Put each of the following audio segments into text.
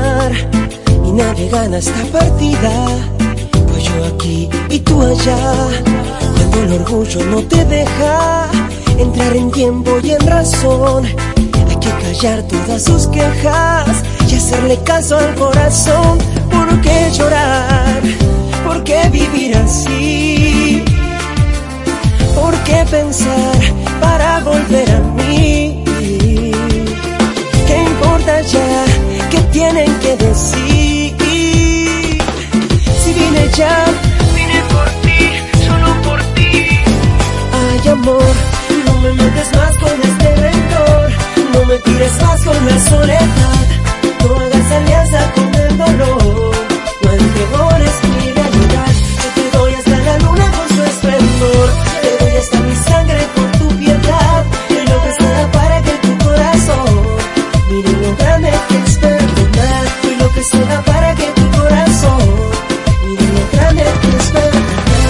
mar y nadie gana esta partida, pues yo aquí y tú allá. Cuando el orgullo no te deja entrar en tiempo y en razón, hay que callar todas sus quejas y hacerle caso al corazón. ¿Por qué llorar? ¿Por qué vivir así? ¿Por qué pensar para volver a mí? ¿Qué importa ya? ¿Qué tienen que decir? Si vine ya, vine por ti, solo por ti. Ay, amor, no me metes más con este rencor, no me tires más con la soledad, no hagas alianza con el dolor, no empeores mi realidad. Yo te doy hasta la luna con su esplendor, te doy hasta mi sangre por tu piedad, y lo que será para que tu corazón mire lo grande que es perdonar, y lo que será para que tu corazón mire lo grande que es perdonar.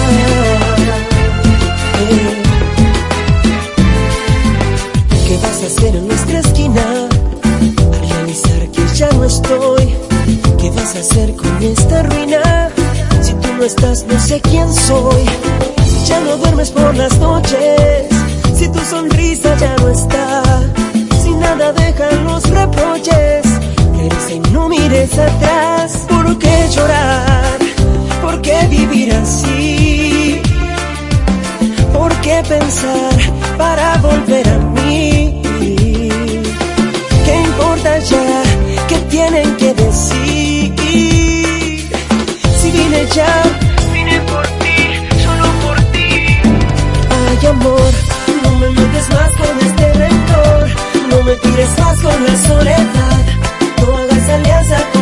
¿Qué vas a hacer en nuestra esquina al realizar que ya no estoy? ¿Qué vas a hacer con esta ruina? Si tú no estás, no sé quién soy. Si ya no duermes por las noches, si tu sonrisa ya no está, si nada dejan los reproches, regresa y no mires atrás. ¿Por qué llorar? ¿Por qué vivir así? ¿Por qué pensar para volver a mí? ¿Qué importa ya? ¿Qué tienen que decir? Si vine ya, vine por ti, solo por ti. Ay, amor, no me metes más con este rencor, no me tires más con la soledad, no hagas alianza